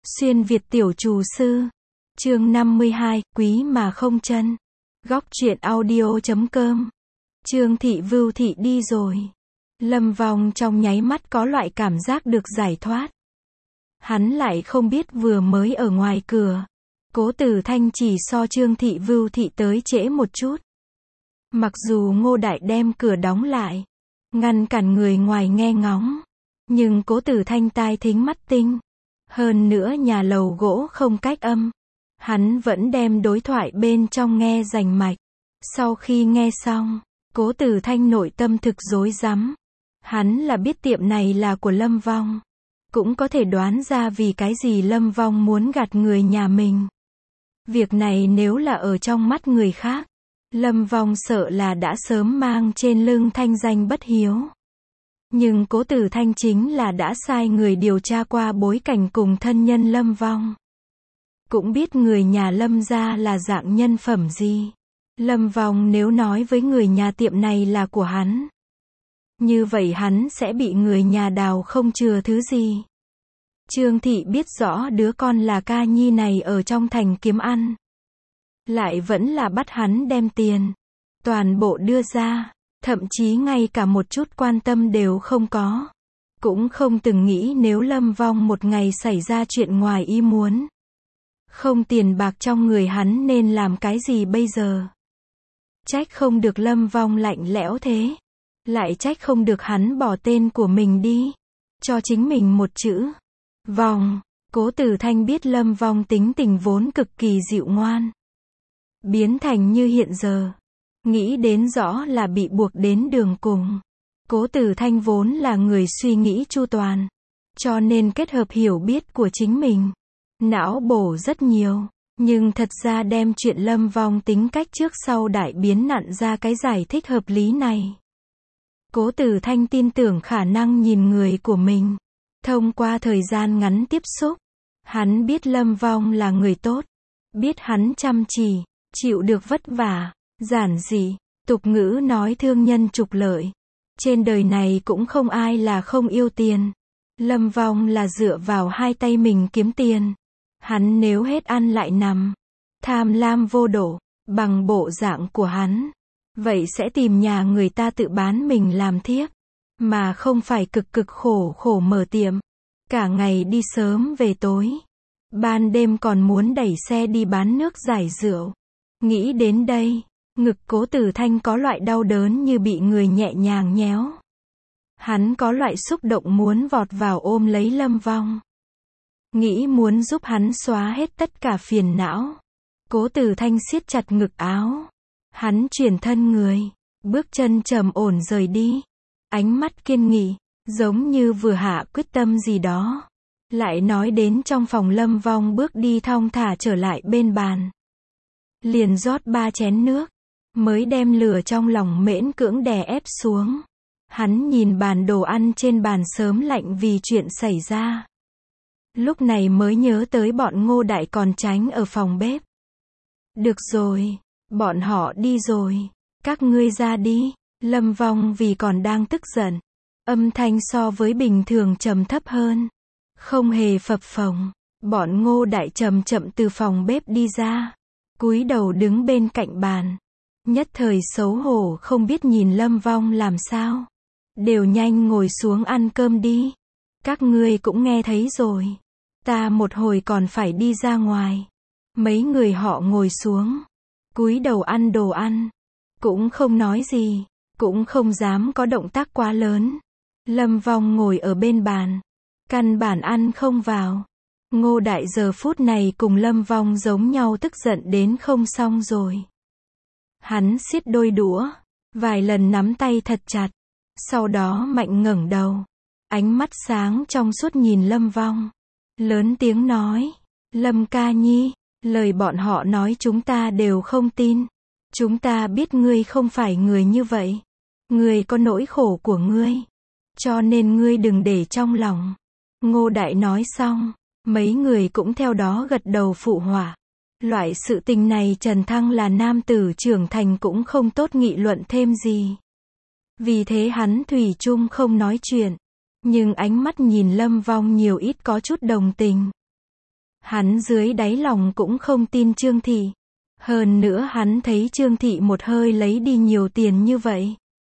Xuyên Việt tiểu trù sư. Chương 52, quý mà không chân. Góc truyện audio.com. Trương Thị Vưu Thị đi rồi. Lâm Vong trong nháy mắt có loại cảm giác được giải thoát. Hắn lại không biết vừa mới ở ngoài cửa, Cố Tử Thanh chỉ so Trương Thị Vưu Thị tới trễ một chút. Mặc dù Ngô Đại đem cửa đóng lại, ngăn cản người ngoài nghe ngóng, nhưng Cố Tử Thanh tai thính mắt tinh. Hơn nữa nhà lầu gỗ không cách âm. Hắn vẫn đem đối thoại bên trong nghe rành mạch. Sau khi nghe xong, Cố Tử Thanh nội tâm thực rối rắm. Hắn là biết tiệm này là của Lâm Vong. Cũng có thể đoán ra vì cái gì Lâm Vong muốn gạt người nhà mình. Việc này nếu là ở trong mắt người khác, Lâm Vong sợ là đã sớm mang trên lưng thanh danh bất hiếu. Nhưng Cố Tử Thanh chính là đã sai người điều tra qua bối cảnh cùng thân nhân Lâm Vong. Cũng biết người nhà Lâm gia là dạng nhân phẩm gì. Lâm Vong nếu nói với người nhà tiệm này là của hắn, như vậy hắn sẽ bị người nhà đào không chừa thứ gì. Trương Thị biết rõ đứa con là Ca Nhi này ở trong thành kiếm ăn, lại vẫn là bắt hắn đem tiền toàn bộ đưa ra. Thậm chí ngay cả một chút quan tâm đều không có. Cũng không từng nghĩ nếu Lâm Vong một ngày xảy ra chuyện ngoài ý muốn, không tiền bạc trong người hắn nên làm cái gì bây giờ. Trách không được Lâm Vong lạnh lẽo thế. Lại trách không được hắn bỏ tên của mình đi, cho chính mình một chữ Vong. Cố Tử Thanh biết Lâm Vong tính tình vốn cực kỳ dịu ngoan, biến thành như hiện giờ, nghĩ đến rõ là bị buộc đến đường cùng. Cố Tử Thanh vốn là người suy nghĩ chu toàn, cho nên kết hợp hiểu biết của chính mình, não bổ rất nhiều. Nhưng thật ra đem chuyện Lâm Vong tính cách trước sau đại biến nặn ra cái giải thích hợp lý này. Cố Tử Thanh tin tưởng khả năng nhìn người của mình. Thông qua thời gian ngắn tiếp xúc, hắn biết Lâm Vong là người tốt, biết hắn chăm chỉ, chịu được vất vả. Giản dị, tục ngữ nói thương nhân trục lợi. Trên đời này cũng không ai là không yêu tiền. Lâm Vong là dựa vào hai tay mình kiếm tiền. Hắn nếu hết ăn lại nằm, tham lam vô độ, bằng bộ dạng của hắn, vậy sẽ tìm nhà người ta tự bán mình làm thiếp, mà không phải cực cực khổ khổ mở tiệm, cả ngày đi sớm về tối, ban đêm còn muốn đẩy xe đi bán nước giải rượu. Nghĩ đến đây, ngực Cố Tử Thanh có loại đau đớn như bị người nhẹ nhàng nhéo. Hắn có loại xúc động muốn vọt vào ôm lấy Lâm Vong, nghĩ muốn giúp hắn xóa hết tất cả phiền não. Cố Tử Thanh siết chặt ngực áo. Hắn chuyển thân người, bước chân trầm ổn rời đi. Ánh mắt kiên nghị, giống như vừa hạ quyết tâm gì đó. Lại nói đến trong phòng Lâm Vong bước đi thong thả trở lại bên bàn. Liền rót 3 chén nước, mới đem lửa trong lòng miễn cưỡng đè ép xuống. Hắn nhìn bàn đồ ăn trên bàn sớm lạnh vì chuyện xảy ra. Lúc này mới nhớ tới bọn Ngô Đại còn tránh ở phòng bếp. Được rồi, bọn họ đi rồi, các ngươi ra đi. Lâm Vong vì còn đang tức giận, âm thanh so với bình thường trầm thấp hơn, không hề phập phồng. Bọn Ngô Đại chậm chậm từ phòng bếp đi ra, cúi đầu đứng bên cạnh bàn, nhất thời xấu hổ không biết nhìn Lâm Vong làm sao. Đều nhanh ngồi xuống ăn cơm đi. Các ngươi cũng nghe thấy rồi, ta một hồi còn phải đi ra ngoài. Mấy người họ ngồi xuống, cúi đầu ăn đồ ăn, cũng không nói gì, cũng không dám có động tác quá lớn. Lâm Vong ngồi ở bên bàn, căn bản ăn không vào. Ngô Đại giờ phút này cùng Lâm Vong giống nhau tức giận đến không xong rồi. Hắn siết đôi đũa, vài lần nắm tay thật chặt, sau đó mạnh ngẩng đầu, ánh mắt sáng trong suốt nhìn Lâm Vong, lớn tiếng nói, Lâm Ca Nhi, lời bọn họ nói chúng ta đều không tin. Chúng ta biết ngươi không phải người như vậy. Ngươi có nỗi khổ của ngươi, cho nên ngươi đừng để trong lòng. Ngô Đại nói xong, mấy người cũng theo đó gật đầu phụ họa. Loại sự tình này Trần Thăng là nam tử trưởng thành cũng không tốt nghị luận thêm gì. Vì thế hắn thủy chung không nói chuyện, nhưng ánh mắt nhìn Lâm Vong nhiều ít có chút đồng tình. Hắn dưới đáy lòng cũng không tin Trương Thị. Hơn nữa hắn thấy Trương Thị một hơi lấy đi nhiều tiền như vậy.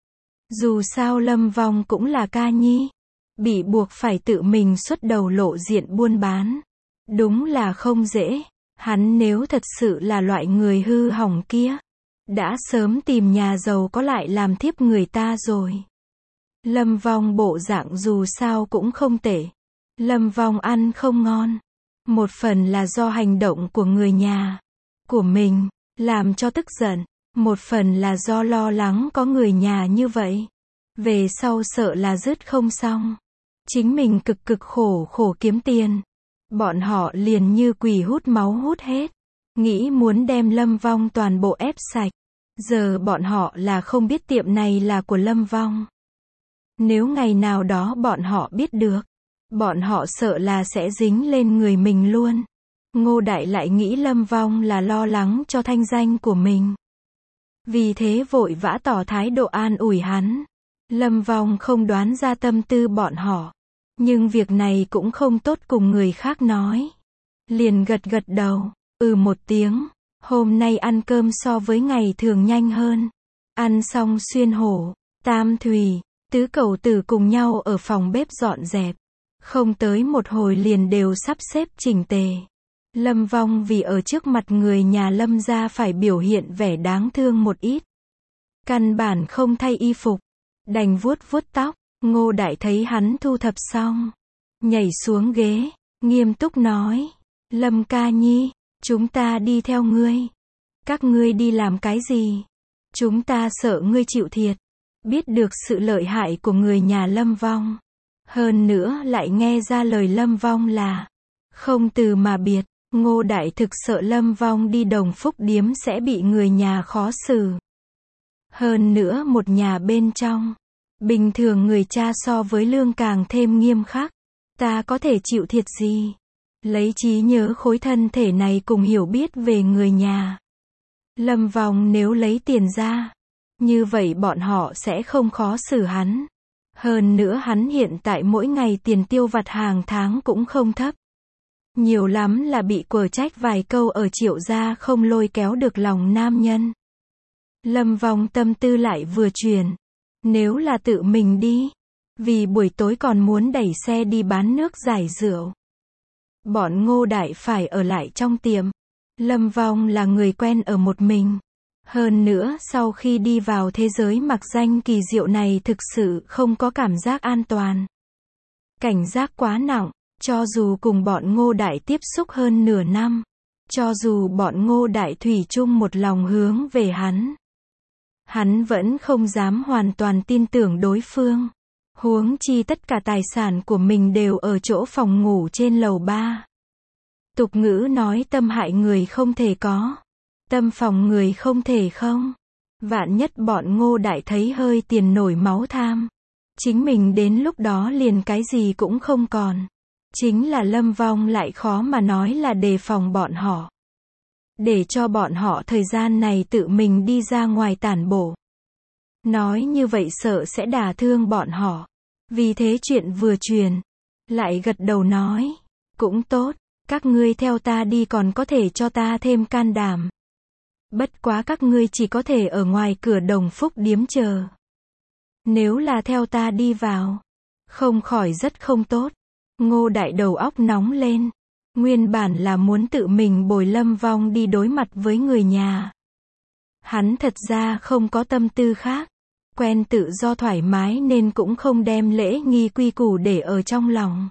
Dù sao Lâm Vong cũng là ca nhi. Bị buộc phải tự mình xuất đầu lộ diện buôn bán. Đúng là không dễ. Hắn nếu thật sự là loại người hư hỏng kia, đã sớm tìm nhà giàu có lại làm thiếp người ta rồi. Lâm Vong bộ dạng dù sao cũng không tệ. Lâm Vong ăn không ngon. Một phần là do hành động của người nhà của mình, làm cho tức giận. Một phần là do lo lắng có người nhà như vậy. Về sau sợ là dứt không xong. Chính mình cực khổ kiếm tiền. Bọn họ liền như quỷ hút máu hút hết. Nghĩ muốn đem Lâm Vong toàn bộ ép sạch. Giờ bọn họ là không biết tiệm này là của Lâm Vong. Nếu ngày nào đó bọn họ biết được, bọn họ sợ là sẽ dính lên người mình luôn. Ngô Đại lại nghĩ Lâm Vong là lo lắng cho thanh danh của mình. Vì thế vội vã tỏ thái độ an ủi hắn. Lâm Vong không đoán ra tâm tư bọn họ. Nhưng việc này cũng không tốt cùng người khác nói. Liền gật đầu, một tiếng. Hôm nay ăn cơm so với ngày thường nhanh hơn. Ăn xong Xuyên Hổ, Tam Thùy, Tứ Cẩu Tử cùng nhau ở phòng bếp dọn dẹp. Không tới một hồi liền đều sắp xếp chỉnh tề. Lâm Vong vì ở trước mặt người nhà Lâm gia phải biểu hiện vẻ đáng thương một ít. Căn bản không thay y phục. Đành vuốt tóc. Ngô Đại thấy hắn thu thập xong. Nhảy xuống ghế, nghiêm túc nói. Lâm ca nhi, chúng ta đi theo ngươi. Các ngươi đi làm cái gì? Chúng ta sợ ngươi chịu thiệt. Biết được sự lợi hại của người nhà Lâm Vong. Hơn nữa lại nghe ra lời Lâm Vong là không từ mà biệt. Ngô Đại thực sợ Lâm Vong đi Đồng Phúc Điếm sẽ bị người nhà khó xử. Hơn nữa một nhà bên trong. Bình thường người cha so với lương càng thêm nghiêm khắc. Ta có thể chịu thiệt gì? Lấy trí nhớ khối thân thể này cùng hiểu biết về người nhà. Lâm Vong nếu lấy tiền ra, như vậy bọn họ sẽ không khó xử hắn. Hơn nữa hắn hiện tại mỗi ngày tiền tiêu vặt hàng tháng cũng không thấp. Nhiều lắm là bị quở trách vài câu ở Triệu gia không lôi kéo được lòng nam nhân. Lâm Vong tâm tư lại vừa chuyển. Nếu là tự mình đi, vì buổi tối còn muốn đẩy xe đi bán nước giải rượu. Bọn Ngô Đại phải ở lại trong tiệm. Lâm Vong là người quen ở một mình. Hơn nữa sau khi đi vào thế giới mặc danh kỳ diệu này thực sự không có cảm giác an toàn. Cảnh giác quá nặng, cho dù cùng bọn Ngô Đại tiếp xúc hơn nửa năm. Cho dù bọn Ngô Đại thủy chung một lòng hướng về hắn. Hắn vẫn không dám hoàn toàn tin tưởng đối phương. Huống chi tất cả tài sản của mình đều ở chỗ phòng ngủ trên lầu 3. Tục ngữ nói tâm hại người không thể có. Tâm phòng người không thể không. Vạn nhất bọn Ngô Đại thấy hơi tiền nổi máu tham. Chính mình đến lúc đó liền cái gì cũng không còn. Chính là Lâm Vong lại khó mà nói là đề phòng bọn họ. Để cho bọn họ thời gian này tự mình đi ra ngoài tản bộ. Nói như vậy sợ sẽ đả thương bọn họ. Vì thế chuyện vừa truyền. Lại gật đầu nói. Cũng tốt, các ngươi theo ta đi còn có thể cho ta thêm can đảm. Bất quá các ngươi chỉ có thể ở ngoài cửa Đồng Phúc Điếm chờ. Nếu là theo ta đi vào, không khỏi rất không tốt. Ngô Đại đầu óc nóng lên. Nguyên bản là muốn tự mình bồi Lâm Vong đi đối mặt với người nhà. Hắn thật ra không có tâm tư khác. Quen tự do thoải mái nên cũng không đem lễ nghi quy củ để ở trong lòng.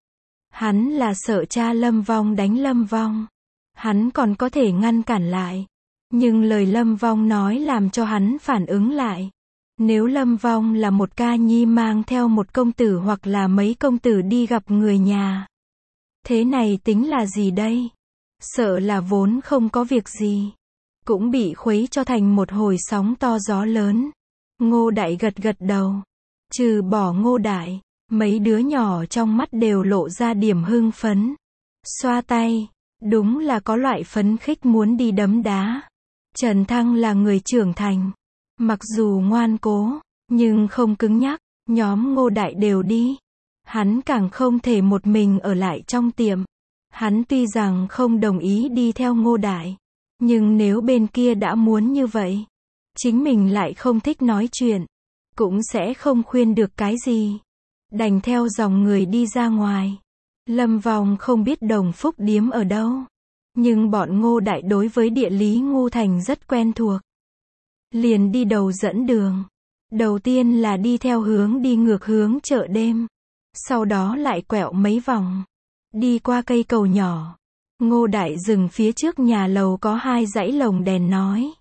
Hắn là sợ cha Lâm Vong đánh Lâm Vong. Hắn còn có thể ngăn cản lại. Nhưng lời Lâm Vong nói làm cho hắn phản ứng lại. Nếu Lâm Vong là một ca nhi mang theo một công tử hoặc là mấy công tử đi gặp người nhà. Thế này tính là gì đây? Sợ là vốn không có việc gì. Cũng bị khuấy cho thành một hồi sóng to gió lớn. Ngô Đại gật đầu. Trừ bỏ Ngô Đại, mấy đứa nhỏ trong mắt đều lộ ra điểm hưng phấn. Xoa tay, đúng là có loại phấn khích muốn đi đấm đá. Trần Thăng là người trưởng thành. Mặc dù ngoan cố, nhưng không cứng nhắc, nhóm Ngô Đại đều đi. Hắn càng không thể một mình ở lại trong tiệm. Hắn tuy rằng không đồng ý đi theo Ngô Đại, nhưng nếu bên kia đã muốn như vậy, chính mình lại không thích nói chuyện, cũng sẽ không khuyên được cái gì. Đành theo dòng người đi ra ngoài. Lâm Vong không biết Đồng Phúc Điếm ở đâu, nhưng bọn Ngô Đại đối với địa lý Ngô Thành rất quen thuộc. Liền đi đầu dẫn đường. Đầu tiên là đi theo hướng đi ngược hướng chợ đêm, sau đó lại quẹo mấy vòng, đi qua cây cầu nhỏ. Ngô Đại dừng phía trước nhà lầu có 2 dãy lồng đèn nói.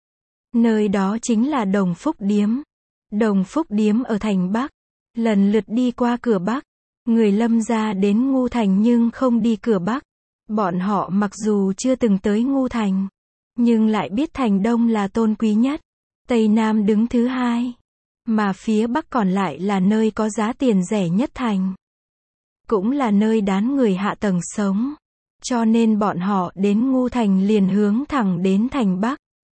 Nơi đó chính là Đồng Phúc Điếm. Đồng Phúc Điếm ở thành Bắc, lần lượt đi qua cửa Bắc. Người Lâm gia đến Ngô Thành nhưng không đi cửa Bắc. Bọn họ mặc dù chưa từng tới Ngô Thành, nhưng lại biết thành Đông là tôn quý nhất, Tây Nam đứng thứ 2, mà phía Bắc còn lại là nơi có giá tiền rẻ nhất thành. Cũng là nơi đán người hạ tầng sống. Cho nên bọn họ đến Ngô Thành liền hướng thẳng đến thành Bắc.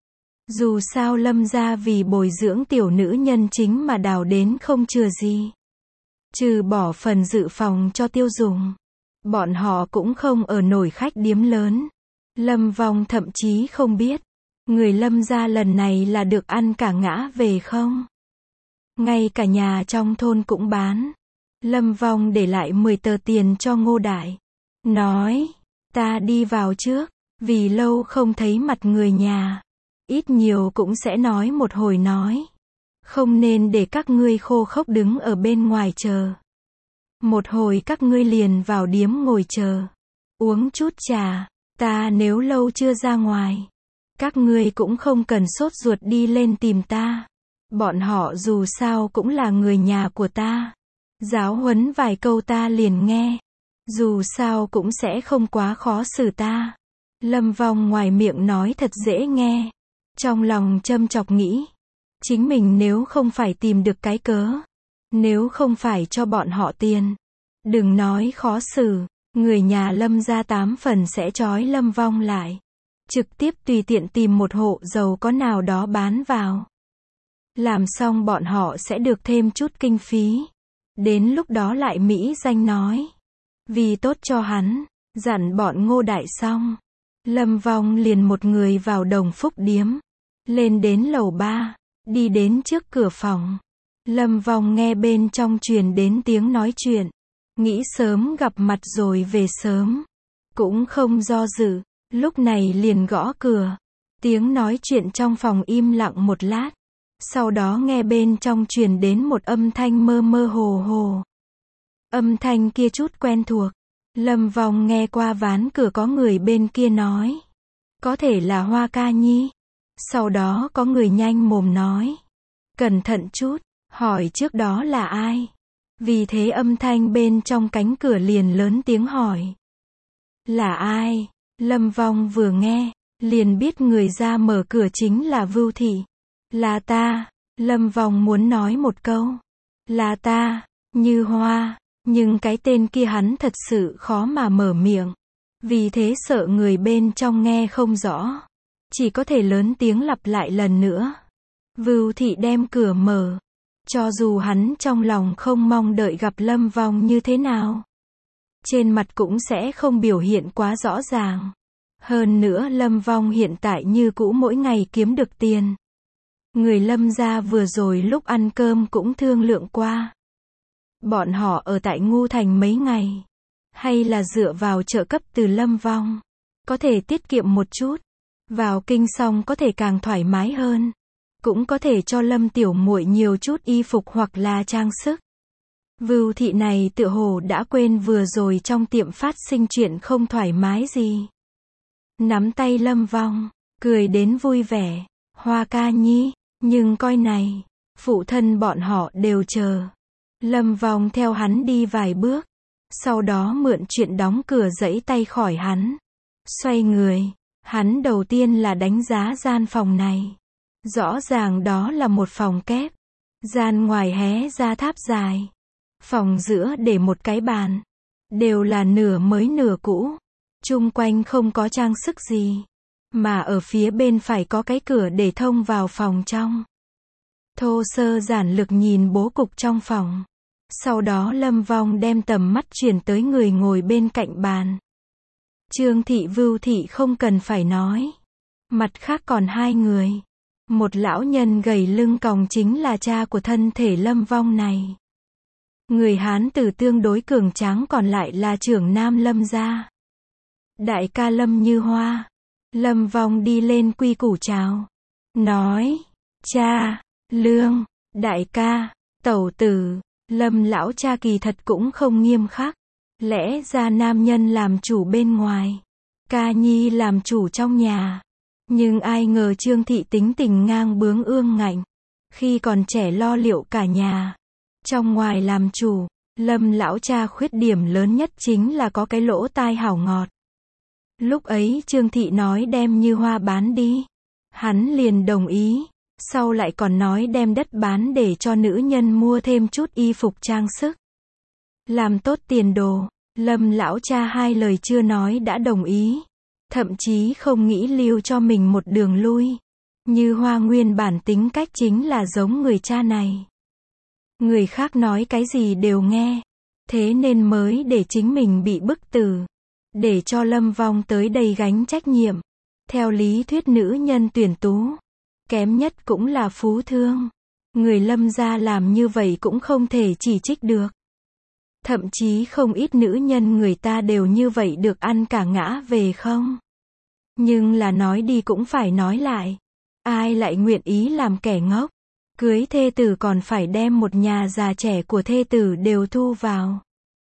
Dù sao Lâm gia vì bồi dưỡng tiểu nữ nhân chính mà đào đến không chừa gì. Trừ bỏ phần dự phòng cho tiêu dùng, bọn họ cũng không ở nổi khách điếm lớn. Lâm Vong thậm chí không biết, người Lâm gia lần này là được ăn cả ngã về không. Ngay cả nhà trong thôn cũng bán. Lâm Vong để lại 10 tờ tiền cho Ngô Đại. Nói, ta đi vào trước, vì lâu không thấy mặt người nhà. Ít nhiều cũng sẽ nói một hồi nói. Không nên để các ngươi khô khốc đứng ở bên ngoài chờ. Một hồi các ngươi liền vào điếm ngồi chờ. Uống chút trà, ta nếu lâu chưa ra ngoài. Các ngươi cũng không cần sốt ruột đi lên tìm ta. Bọn họ dù sao cũng là người nhà của ta. Giáo huấn vài câu ta liền nghe. Dù sao cũng sẽ không quá khó xử ta. Lâm Vong ngoài miệng nói thật dễ nghe. Trong lòng châm chọc nghĩ. Chính mình nếu không phải tìm được cái cớ. Nếu không phải cho bọn họ tiền. Đừng nói khó xử. Người nhà Lâm gia 8 phần sẽ trói Lâm Vong lại. Trực tiếp tùy tiện tìm một hộ giàu có nào đó bán vào. Làm xong bọn họ sẽ được thêm chút kinh phí. Đến lúc đó lại mỹ danh nói. Vì tốt cho hắn, dặn bọn Ngô Đại xong. Lâm Vong liền một người vào Đồng Phúc Điếm. Lên đến lầu 3, đi đến trước cửa phòng. Lâm Vong nghe bên trong truyền đến tiếng nói chuyện. Nghĩ sớm gặp mặt rồi về sớm. Cũng không do dự, lúc này liền gõ cửa. Tiếng nói chuyện trong phòng im lặng một lát. Sau đó nghe bên trong truyền đến một âm thanh mơ mơ hồ hồ. Âm thanh kia chút quen thuộc. Lâm Vong nghe qua ván cửa có người bên kia nói. Có thể là Hoa Ca Nhi. Sau đó có người nhanh mồm nói. Cẩn thận chút, hỏi trước đó là ai. Vì thế âm thanh bên trong cánh cửa liền lớn tiếng hỏi. Là ai? Lâm Vong vừa nghe, liền biết người ra mở cửa chính là Vưu Thị. Là ta. Lâm Vong muốn nói một câu. Là ta, Như Hoa. Nhưng cái tên kia hắn thật sự khó mà mở miệng. Vì thế sợ người bên trong nghe không rõ. Chỉ có thể lớn tiếng lặp lại lần nữa. Vưu Thị đem cửa mở. Cho dù hắn trong lòng không mong đợi gặp Lâm Vong như thế nào. Trên mặt cũng sẽ không biểu hiện quá rõ ràng. Hơn nữa Lâm Vong hiện tại như cũ mỗi ngày kiếm được tiền. Người Lâm gia vừa rồi lúc ăn cơm cũng thương lượng qua. Bọn họ ở tại Ngô Thành mấy ngày. Hay là dựa vào trợ cấp từ Lâm Vong. Có thể tiết kiệm một chút. Vào kinh xong có thể càng thoải mái hơn. Cũng có thể cho Lâm tiểu muội nhiều chút y phục hoặc là trang sức. Vưu Thị này tựa hồ đã quên vừa rồi trong tiệm phát sinh chuyện không thoải mái gì. Nắm tay Lâm Vong, cười đến vui vẻ. Hoa Ca Nhi, nhưng coi này, phụ thân bọn họ đều chờ. Lâm Vong theo hắn đi vài bước. Sau đó mượn chuyện đóng cửa giãy tay khỏi hắn. Xoay người, hắn đầu tiên là đánh giá gian phòng này. Rõ ràng đó là một phòng kép. Gian ngoài hé ra tháp dài. Phòng giữa để một cái bàn. Đều là nửa mới nửa cũ. Chung quanh không có trang sức gì. Mà ở phía bên phải có cái cửa để thông vào phòng trong. Thô sơ giản lược nhìn bố cục trong phòng. Sau đó Lâm Vong đem tầm mắt chuyển tới người ngồi bên cạnh bàn. Trương Thị Vưu Thị không cần phải nói. Mặt khác còn hai người. Một lão nhân gầy lưng còng chính là cha của thân thể Lâm Vong này. Người Hán tử tương đối cường tráng, còn lại là trưởng nam Lâm gia. Đại ca Lâm Như Hoa. Lâm Vong đi lên quy củ chào. Nói, cha, Lương, đại ca, tẩu tử. Lâm lão cha kỳ thật cũng không nghiêm khắc. Lẽ ra nam nhân làm chủ bên ngoài, ca nhi làm chủ trong nhà. Nhưng ai ngờ Trương Thị tính tình ngang bướng ương ngạnh. Khi còn trẻ lo liệu cả nhà, trong ngoài làm chủ. Lâm lão cha khuyết điểm lớn nhất chính là có cái lỗ tai hảo ngọt. Lúc ấy Trương Thị nói đem Như Hoa bán đi, hắn liền đồng ý. Sau lại còn nói đem đất bán để cho nữ nhân mua thêm chút y phục trang sức, làm tốt tiền đồ. Lâm lão cha hai lời chưa nói đã đồng ý, thậm chí không nghĩ lưu cho mình một đường lui. Như Hoa nguyên bản tính cách chính là giống người cha này. Người khác nói cái gì đều nghe, thế nên mới để chính mình bị bức tử, để cho Lâm Vong tới đây gánh trách nhiệm. Theo lý thuyết nữ nhân tuyển tú, kém nhất cũng là phú thương. Người Lâm gia làm như vậy cũng không thể chỉ trích được. Thậm chí không ít nữ nhân người ta đều như vậy được ăn cả ngã về không. Nhưng là nói đi cũng phải nói lại. Ai lại nguyện ý làm kẻ ngốc. Cưới thê tử còn phải đem một nhà già trẻ của thê tử đều thu vào.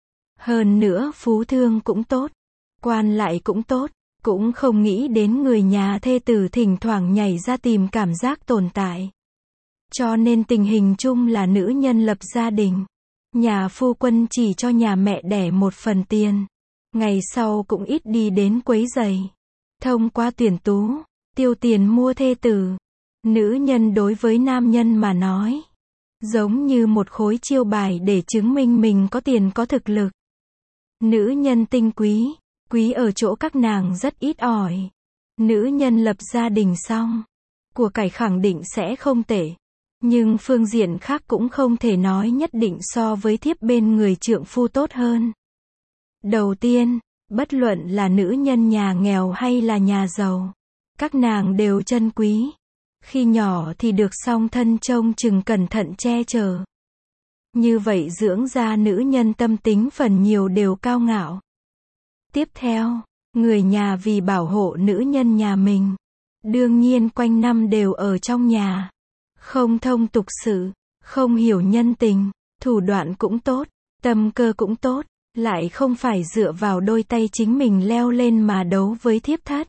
Hơn nữa phú thương cũng tốt, quan lại cũng tốt, cũng không nghĩ đến người nhà thê tử thỉnh thoảng nhảy ra tìm cảm giác tồn tại. Cho nên tình hình chung là nữ nhân lập gia đình, nhà phu quân chỉ cho nhà mẹ đẻ một phần tiền, ngày sau cũng ít đi đến quấy rầy. Thông qua tuyển tú, tiêu tiền mua thê tử, nữ nhân đối với nam nhân mà nói, giống như một khối chiêu bài để chứng minh mình có tiền có thực lực. Nữ nhân tinh quý, quý ở chỗ các nàng rất ít ỏi. Nữ nhân lập gia đình xong, của cải khẳng định sẽ không tệ. Nhưng phương diện khác cũng không thể nói nhất định so với thiếp bên người trượng phu tốt hơn. Đầu tiên, bất luận là nữ nhân nhà nghèo hay là nhà giàu, các nàng đều trân quý. Khi nhỏ thì được song thân trông chừng cẩn thận che chở. Như vậy dưỡng ra nữ nhân tâm tính phần nhiều đều cao ngạo. Tiếp theo, người nhà vì bảo hộ nữ nhân nhà mình, đương nhiên quanh năm đều ở trong nhà. Không thông tục sự, không hiểu nhân tình, thủ đoạn cũng tốt, tâm cơ cũng tốt, lại không phải dựa vào đôi tay chính mình leo lên mà đấu với thiếp thất.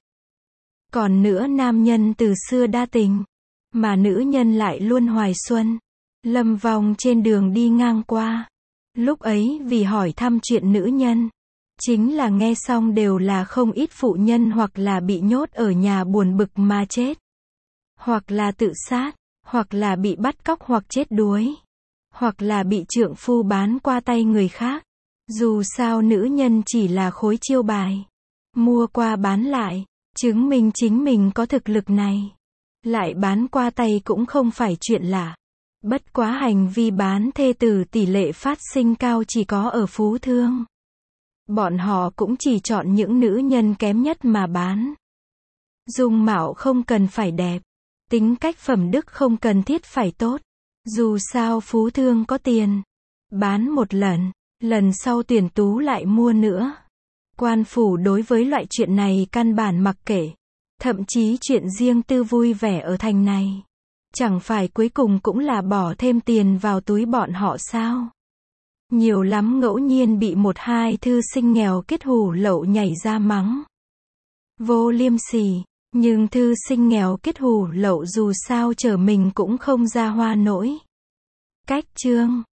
Còn nữa nam nhân từ xưa đa tình, mà nữ nhân lại luôn hoài xuân. Lâm Vong trên đường đi ngang qua, lúc ấy vì hỏi thăm chuyện nữ nhân, chính là nghe xong đều là không ít phụ nhân hoặc là bị nhốt ở nhà buồn bực mà chết, hoặc là tự sát, hoặc là bị bắt cóc hoặc chết đuối, hoặc là bị trượng phu bán qua tay người khác. Dù sao nữ nhân chỉ là khối chiêu bài, mua qua bán lại, chứng minh chính mình có thực lực này. Lại bán qua tay cũng không phải chuyện lạ. Bất quá hành vi bán thê tử tỷ lệ phát sinh cao chỉ có ở phú thương. Bọn họ cũng chỉ chọn những nữ nhân kém nhất mà bán. Dung mạo không cần phải đẹp, tính cách phẩm đức không cần thiết phải tốt. Dù sao phú thương có tiền, bán một lần, lần sau tuyển tú lại mua nữa. Quan phủ đối với loại chuyện này căn bản mặc kệ. Thậm chí chuyện riêng tư vui vẻ ở thành này, chẳng phải cuối cùng cũng là bỏ thêm tiền vào túi bọn họ sao? Nhiều lắm ngẫu nhiên bị một hai thư sinh nghèo kết hủ lậu nhảy ra mắng vô liêm sỉ, nhưng thư sinh nghèo kết hủ lậu dù sao trở mình cũng không ra hoa nổi. Cách chương